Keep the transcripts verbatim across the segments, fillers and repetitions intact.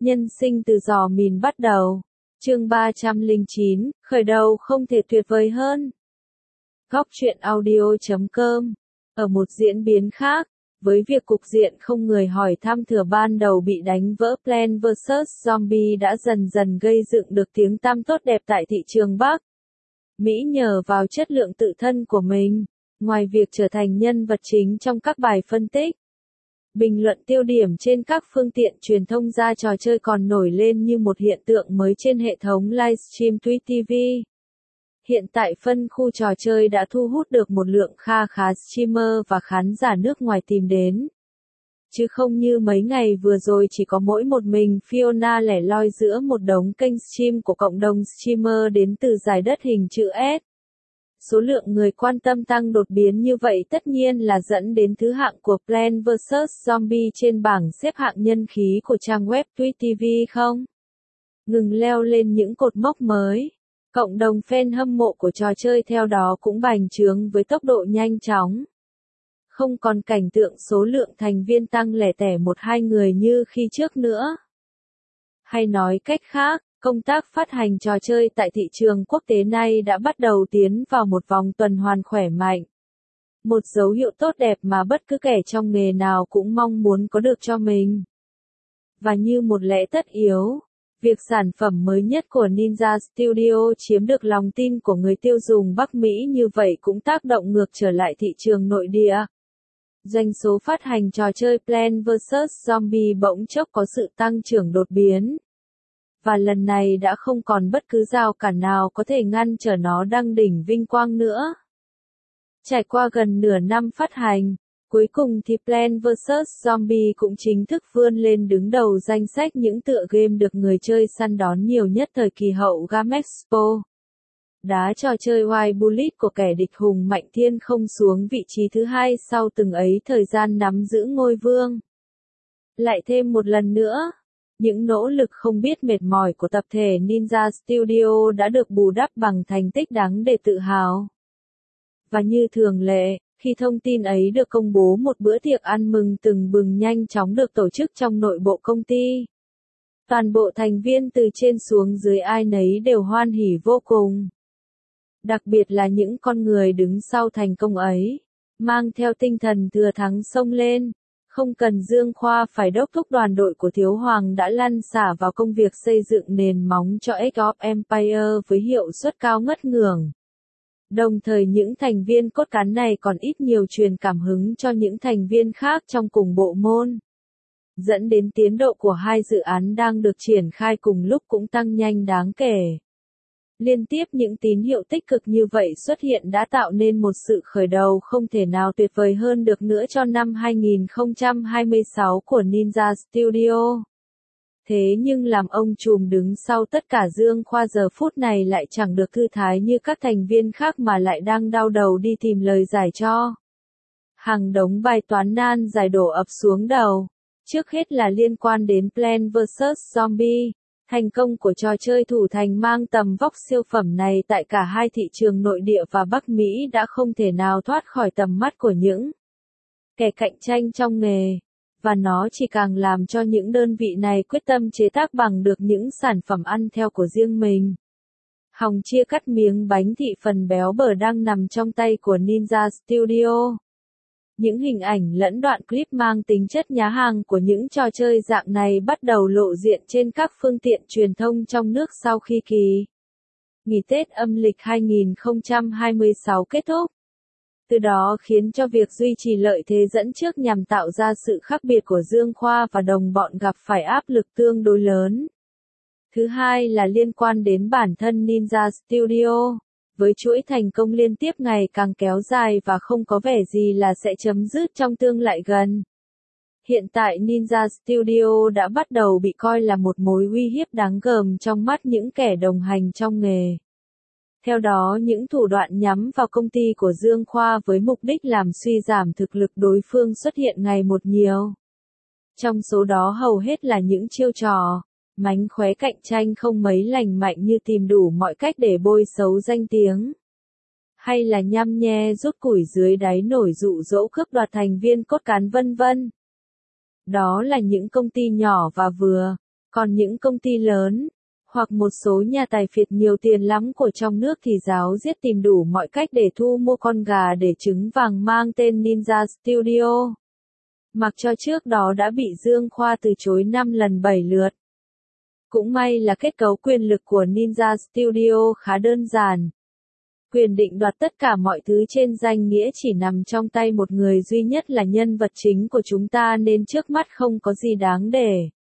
Nhân sinh từ giò mìn bắt đầu. Chương ba trăm lẻ chín, khởi đầu không thể tuyệt vời hơn. Góc truyện audio chấm com. Ở một diễn biến khác, với việc cục diện không người hỏi thăm thừa ban đầu bị đánh vỡ, Plants vs Zombies đã dần dần gây dựng được tiếng tăm tốt đẹp tại thị trường Bắc Mỹ nhờ vào chất lượng tự thân của mình, ngoài việc trở thành nhân vật chính trong các bài phân tích, bình luận tiêu điểm trên các phương tiện truyền thông ra, trò chơi còn nổi lên như một hiện tượng mới trên hệ thống livestream Twitch ti vi. Hiện tại phân khu trò chơi đã thu hút được một lượng kha khá streamer và khán giả nước ngoài tìm đến. Chứ không như mấy ngày vừa rồi chỉ có mỗi một mình Fiona lẻ loi giữa một đống kênh stream của cộng đồng streamer đến từ dải đất hình chữ S. Số lượng người quan tâm tăng đột biến như vậy tất nhiên là dẫn đến thứ hạng của Plants vs Zombies trên bảng xếp hạng nhân khí của trang web Twitch ti vi không ngừng leo lên những cột mốc mới. Cộng đồng fan hâm mộ của trò chơi theo đó cũng bành trướng với tốc độ nhanh chóng. Không còn cảnh tượng số lượng thành viên tăng lẻ tẻ một hai người như khi trước nữa. Hay nói cách khác, công tác phát hành trò chơi tại thị trường quốc tế nay đã bắt đầu tiến vào một vòng tuần hoàn khỏe mạnh. Một dấu hiệu tốt đẹp mà bất cứ kẻ trong nghề nào cũng mong muốn có được cho mình. Và như một lẽ tất yếu, việc sản phẩm mới nhất của Ninja Studio chiếm được lòng tin của người tiêu dùng Bắc Mỹ như vậy cũng tác động ngược trở lại thị trường nội địa. Doanh số phát hành trò chơi Plants vs Zombies bỗng chốc có sự tăng trưởng đột biến. Và lần này đã không còn bất cứ rào cản nào có thể ngăn trở nó đăng đỉnh vinh quang nữa. Trải qua gần nửa năm phát hành, cuối cùng thì Plants vs Zombies cũng chính thức vươn lên đứng đầu danh sách những tựa game được người chơi săn đón nhiều nhất thời kỳ hậu Game Expo. Đá trò chơi White Bullet của kẻ địch hùng mạnh thiên không xuống vị trí thứ hai sau từng ấy thời gian nắm giữ ngôi vương. Lại thêm một lần nữa, những nỗ lực không biết mệt mỏi của tập thể Ninja Studio đã được bù đắp bằng thành tích đáng để tự hào. Và như thường lệ, khi thông tin ấy được công bố, một bữa tiệc ăn mừng từng bừng nhanh chóng được tổ chức trong nội bộ công ty. Toàn bộ thành viên từ trên xuống dưới ai nấy đều hoan hỉ vô cùng. Đặc biệt là những con người đứng sau thành công ấy, mang theo tinh thần thừa thắng xông lên. Không cần Dương Khoa phải đốc thúc, đoàn đội của Thiếu Hoàng đã lăn xả vào công việc xây dựng nền móng cho Age of Empire với hiệu suất cao ngất ngưởng. Đồng thời những thành viên cốt cán này còn ít nhiều truyền cảm hứng cho những thành viên khác trong cùng bộ môn. Dẫn đến tiến độ của hai dự án đang được triển khai cùng lúc cũng tăng nhanh đáng kể. Liên tiếp những tín hiệu tích cực như vậy xuất hiện đã tạo nên một sự khởi đầu không thể nào tuyệt vời hơn được nữa cho năm hai nghìn không trăm hai mươi sáu của Ninja Studio. Thế nhưng làm ông trùm đứng sau tất cả, Dương Khoa giờ phút này lại chẳng được thư thái như các thành viên khác mà lại đang đau đầu đi tìm lời giải cho hàng đống bài toán nan giải đổ ập xuống đầu. Trước hết là liên quan đến Plants vs Zombies. Thành công của trò chơi thủ thành mang tầm vóc siêu phẩm này tại cả hai thị trường nội địa và Bắc Mỹ đã không thể nào thoát khỏi tầm mắt của những kẻ cạnh tranh trong nghề, và nó chỉ càng làm cho những đơn vị này quyết tâm chế tác bằng được những sản phẩm ăn theo của riêng mình. Hòng chia cắt miếng bánh thị phần béo bở đang nằm trong tay của Ninja Studio. Những hình ảnh lẫn đoạn clip mang tính chất nhá hàng của những trò chơi dạng này bắt đầu lộ diện trên các phương tiện truyền thông trong nước sau khi kỳ nghỉ Tết âm lịch hai nghìn không trăm hai mươi sáu kết thúc. Từ đó khiến cho việc duy trì lợi thế dẫn trước nhằm tạo ra sự khác biệt của Dương Khoa và đồng bọn gặp phải áp lực tương đối lớn. Thứ hai là liên quan đến bản thân Ninja Studio. Với chuỗi thành công liên tiếp ngày càng kéo dài và không có vẻ gì là sẽ chấm dứt trong tương lai gần. Hiện tại Ninja Studio đã bắt đầu bị coi là một mối uy hiếp đáng gờm trong mắt những kẻ đồng hành trong nghề. Theo đó, những thủ đoạn nhắm vào công ty của Dương Khoa với mục đích làm suy giảm thực lực đối phương xuất hiện ngày một nhiều. Trong số đó hầu hết là những chiêu trò mánh khóe cạnh tranh không mấy lành mạnh như tìm đủ mọi cách để bôi xấu danh tiếng. Hay là nhăm nhe rút củi dưới đáy nổi dụ dỗ cướp đoạt thành viên cốt cán vân vân. Đó là những công ty nhỏ và vừa, Còn những công ty lớn, hoặc một số nhà tài phiệt nhiều tiền lắm của trong nước thì ráo riết tìm đủ mọi cách để thu mua con gà để trứng vàng mang tên Ninja Studio. Mặc cho trước đó đã bị Dương Khoa từ chối năm lần bảy lượt. Cũng may là kết cấu quyền lực của Ninja Studio khá đơn giản. Quyền định đoạt tất cả mọi thứ trên danh nghĩa chỉ nằm trong tay một người duy nhất là nhân vật chính của chúng ta nên trước mắt không có gì đáng để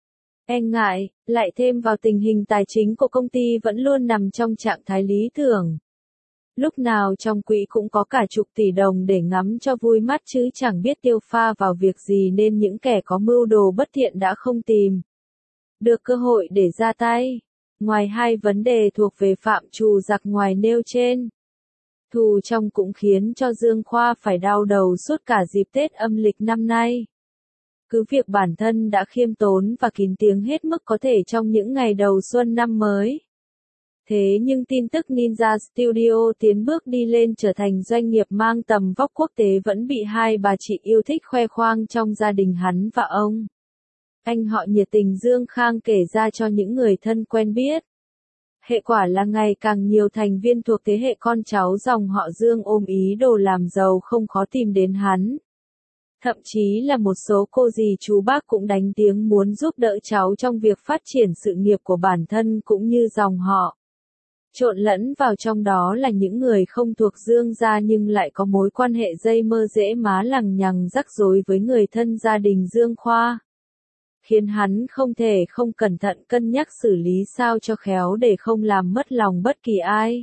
e ngại, lại thêm vào tình hình tài chính của công ty vẫn luôn nằm trong trạng thái lý tưởng. Lúc nào trong quỹ cũng có cả chục tỷ đồng để ngắm cho vui mắt chứ chẳng biết tiêu pha vào việc gì nên những kẻ có mưu đồ bất thiện đã không tìm được cơ hội để ra tay. Ngoài hai vấn đề thuộc về phạm trù giặc ngoài nêu trên, thù trong cũng khiến cho Dương Khoa phải đau đầu suốt cả dịp Tết âm lịch năm nay. Cứ việc bản thân đã khiêm tốn và kín tiếng hết mức có thể trong những ngày đầu xuân năm mới. Thế nhưng tin tức Ninja Studio tiến bước đi lên trở thành doanh nghiệp mang tầm vóc quốc tế vẫn bị hai bà chị yêu thích khoe khoang trong gia đình hắn và ông. Anh họ nhiệt tình Dương Khang kể ra cho những người thân quen biết. Hệ quả là ngày càng nhiều thành viên thuộc thế hệ con cháu dòng họ Dương ôm ý đồ làm giàu không khó tìm đến hắn. Thậm chí là một số cô dì chú bác cũng đánh tiếng muốn giúp đỡ cháu trong việc phát triển sự nghiệp của bản thân cũng như dòng họ. Trộn lẫn vào trong đó là những người không thuộc Dương gia nhưng lại có mối quan hệ dây mơ rễ má lằng nhằng rắc rối với người thân gia đình Dương Khoa. Khiến hắn không thể không cẩn thận cân nhắc xử lý sao cho khéo để không làm mất lòng bất kỳ ai.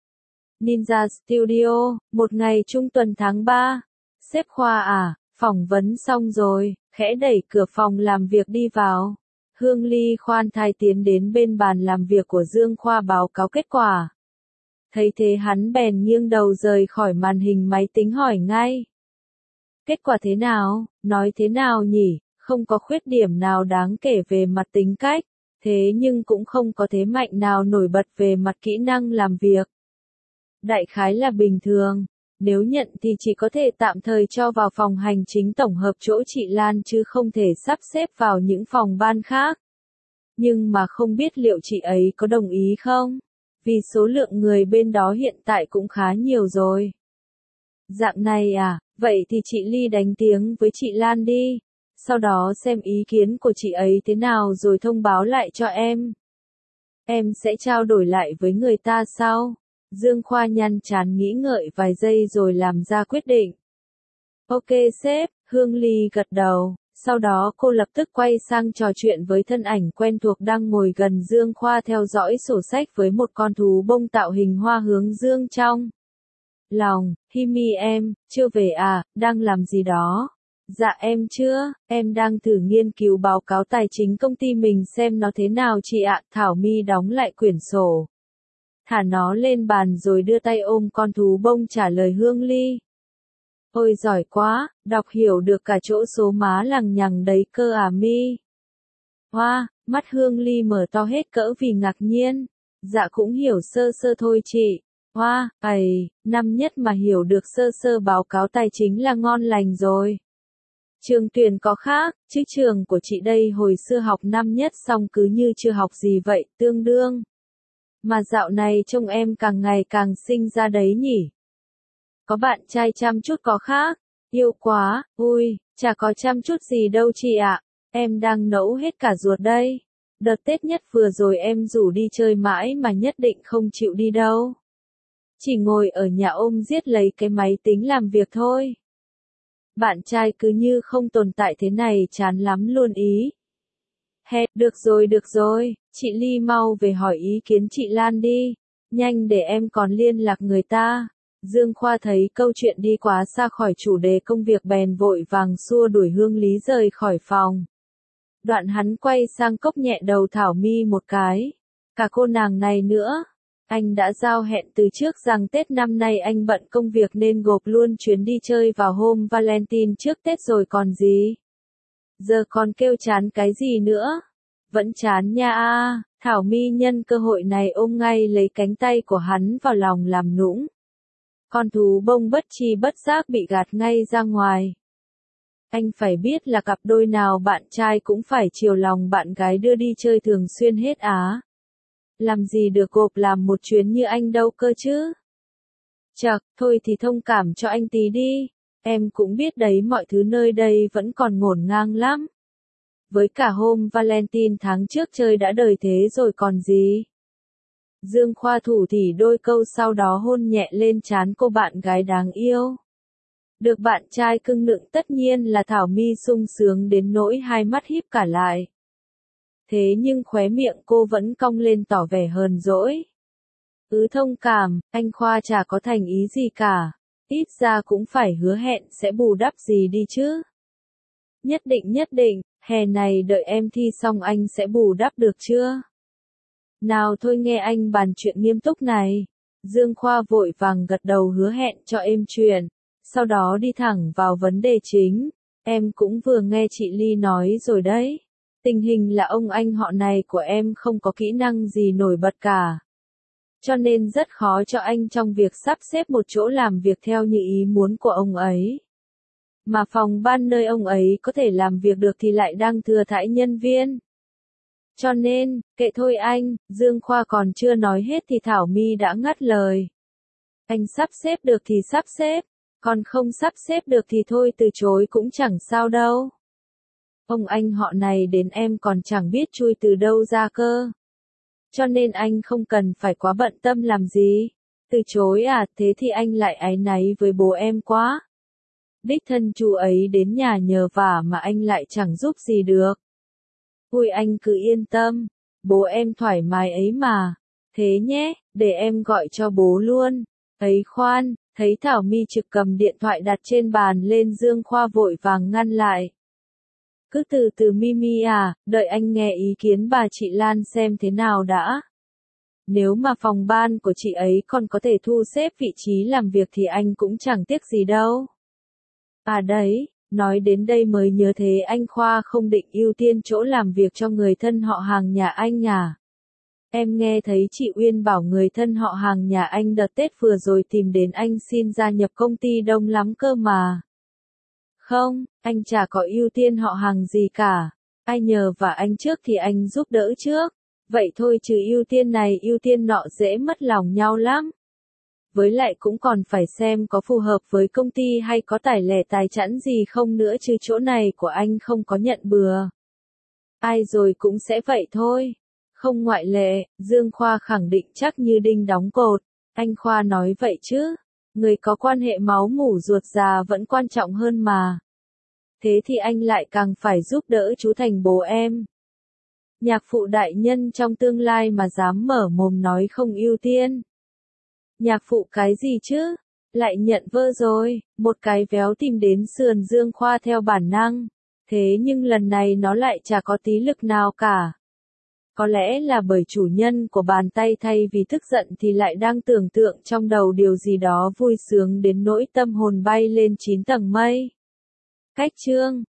Ninja Studio, một ngày trung tuần tháng ba. Sếp Khoa à, phỏng vấn xong rồi, khẽ đẩy cửa phòng làm việc đi vào. Hương Ly khoan thai tiến đến bên bàn làm việc của Dương Khoa báo cáo kết quả. Thấy thế hắn bèn nghiêng đầu rời khỏi màn hình máy tính hỏi ngay. Kết quả thế nào, nói thế nào nhỉ, không có khuyết điểm nào đáng kể về mặt tính cách, thế nhưng cũng không có thế mạnh nào nổi bật về mặt kỹ năng làm việc. Đại khái là bình thường, nếu nhận thì chỉ có thể tạm thời cho vào phòng hành chính tổng hợp chỗ chị Lan chứ không thể sắp xếp vào những phòng ban khác. Nhưng mà không biết liệu chị ấy có đồng ý không? Vì số lượng người bên đó hiện tại cũng khá nhiều rồi. Dạng này à, vậy thì chị Ly đánh tiếng với chị Lan đi. Sau đó xem ý kiến của chị ấy thế nào rồi thông báo lại cho em. Em sẽ trao đổi lại với người ta sau. Dương Khoa nhăn trán nghĩ ngợi vài giây rồi làm ra quyết định. Ok sếp, Hương Ly gật đầu. Sau đó cô lập tức quay sang trò chuyện với thân ảnh quen thuộc đang ngồi gần Dương Khoa theo dõi sổ sách với một con thú bông tạo hình hoa hướng dương trong lòng. Himi em, chưa về à, đang làm gì đó? Dạ em chưa, em đang thử nghiên cứu báo cáo tài chính công ty mình xem nó thế nào chị ạ. Thảo My đóng lại quyển sổ, thả nó lên bàn rồi đưa tay ôm con thú bông trả lời Hương Ly. Ôi giỏi quá, đọc hiểu được cả chỗ số má lằng nhằng đấy cơ à My. Hoa, wow, mắt Hương Ly mở to hết cỡ vì ngạc nhiên. Dạ cũng hiểu sơ sơ thôi chị. Hoa, wow, ầy, năm nhất mà hiểu được sơ sơ báo cáo tài chính là ngon lành rồi. Trường tuyển có khác, chứ trường của chị đây hồi xưa học năm nhất xong cứ như chưa học gì vậy, tương đương. Mà dạo này trông em càng ngày càng xinh ra đấy nhỉ. Có bạn trai chăm chút có khác, yêu quá, ui, chả có chăm chút gì đâu chị ạ, em đang nẫu hết cả ruột đây. Đợt Tết nhất vừa rồi em rủ đi chơi mãi mà nhất định không chịu đi đâu. Chỉ ngồi ở nhà ôm giết lấy cái máy tính làm việc thôi. Bạn trai cứ như không tồn tại thế này chán lắm luôn ý. Hè, được rồi được rồi, chị Ly mau về hỏi ý kiến chị Lan đi, nhanh để em còn liên lạc người ta. Dương Khoa thấy câu chuyện đi quá xa khỏi chủ đề công việc bèn vội vàng xua đuổi Hương Lý rời khỏi phòng. Đoạn hắn quay sang cốc nhẹ đầu Thảo My một cái. Cả cô nàng này nữa. Anh đã giao hẹn từ trước rằng Tết năm nay anh bận công việc nên gộp luôn chuyến đi chơi vào hôm Valentine trước Tết rồi còn gì. Giờ còn kêu chán cái gì nữa? Vẫn chán nha a. Thảo My nhân cơ hội này ôm ngay lấy cánh tay của hắn vào lòng làm nũng. Con thú bông bất tri bất giác bị gạt ngay ra ngoài. Anh phải biết là cặp đôi nào bạn trai cũng phải chiều lòng bạn gái đưa đi chơi thường xuyên hết á. Làm gì được gộp làm một chuyến như anh đâu cơ chứ. Chậc, thôi thì thông cảm cho anh tí đi. Em cũng biết đấy, mọi thứ nơi đây vẫn còn ngổn ngang lắm. Với cả hôm Valentine tháng trước chơi đã đời thế rồi còn gì. Dương Khoa thủ thỉ đôi câu sau đó hôn nhẹ lên trán cô bạn gái đáng yêu. Được bạn trai cưng nựng tất nhiên là Thảo My sung sướng đến nỗi hai mắt híp cả lại. Thế nhưng khóe miệng cô vẫn cong lên tỏ vẻ hờn dỗi. Ứ thông cảm, anh Khoa chả có thành ý gì cả. Ít ra cũng phải hứa hẹn sẽ bù đắp gì đi chứ. Nhất định nhất định, hè này đợi em thi xong anh sẽ bù đắp được chưa? Nào thôi nghe anh bàn chuyện nghiêm túc này. Dương Khoa vội vàng gật đầu hứa hẹn cho êm chuyện. Sau đó đi thẳng vào vấn đề chính. Em cũng vừa nghe chị Ly nói rồi đấy. Tình hình là ông anh họ này của em không có kỹ năng gì nổi bật cả. Cho nên rất khó cho anh trong việc sắp xếp một chỗ làm việc theo như ý muốn của ông ấy. Mà phòng ban nơi ông ấy có thể làm việc được thì lại đang thừa thãi nhân viên. Cho nên, kệ thôi anh, Dương Khoa còn chưa nói hết thì Thảo My đã ngắt lời. Anh sắp xếp được thì sắp xếp, còn không sắp xếp được thì thôi từ chối cũng chẳng sao đâu. Ông anh họ này đến em còn chẳng biết chui từ đâu ra cơ. Cho nên anh không cần phải quá bận tâm làm gì. Từ chối à, thế thì anh lại áy náy với bố em quá. Đích thân chú ấy đến nhà nhờ vả mà anh lại chẳng giúp gì được. Ui anh cứ yên tâm, bố em thoải mái ấy mà. Thế nhé, để em gọi cho bố luôn. Ấy khoan, thấy Thảo My trực cầm điện thoại đặt trên bàn lên, Dương Khoa vội vàng ngăn lại. Cứ từ từ Mimi à, đợi anh nghe ý kiến bà chị Lan xem thế nào đã. Nếu mà phòng ban của chị ấy còn có thể thu xếp vị trí làm việc thì anh cũng chẳng tiếc gì đâu. À đấy, nói đến đây mới nhớ thế anh Khoa không định ưu tiên chỗ làm việc cho người thân họ hàng nhà anh à? Em nghe thấy chị Uyên bảo người thân họ hàng nhà anh đợt Tết vừa rồi tìm đến anh xin gia nhập công ty đông lắm cơ mà. Không, anh chả có ưu tiên họ hàng gì cả. Ai nhờ và anh trước thì anh giúp đỡ trước. Vậy thôi chứ ưu tiên này ưu tiên nọ dễ mất lòng nhau lắm. Với lại cũng còn phải xem có phù hợp với công ty hay có tài lẻ tài chẵn gì không nữa chứ chỗ này của anh không có nhận bừa. Ai rồi cũng sẽ vậy thôi. Không ngoại lệ, Dương Khoa khẳng định chắc như đinh đóng cột. Anh Khoa nói vậy chứ. Người có quan hệ máu mủ ruột già vẫn quan trọng hơn mà. Thế thì anh lại càng phải giúp đỡ chú thành bố em. Nhạc phụ đại nhân trong tương lai mà dám mở mồm nói không ưu tiên. Nhạc phụ cái gì chứ? Lại nhận vơ rồi, một cái véo tìm đến sườn Dương Khoa theo bản năng. Thế nhưng lần này nó lại chả có tí lực nào cả. Có lẽ là bởi chủ nhân của bàn tay thay vì tức giận thì lại đang tưởng tượng trong đầu điều gì đó vui sướng đến nỗi tâm hồn bay lên chín tầng mây. Cách chương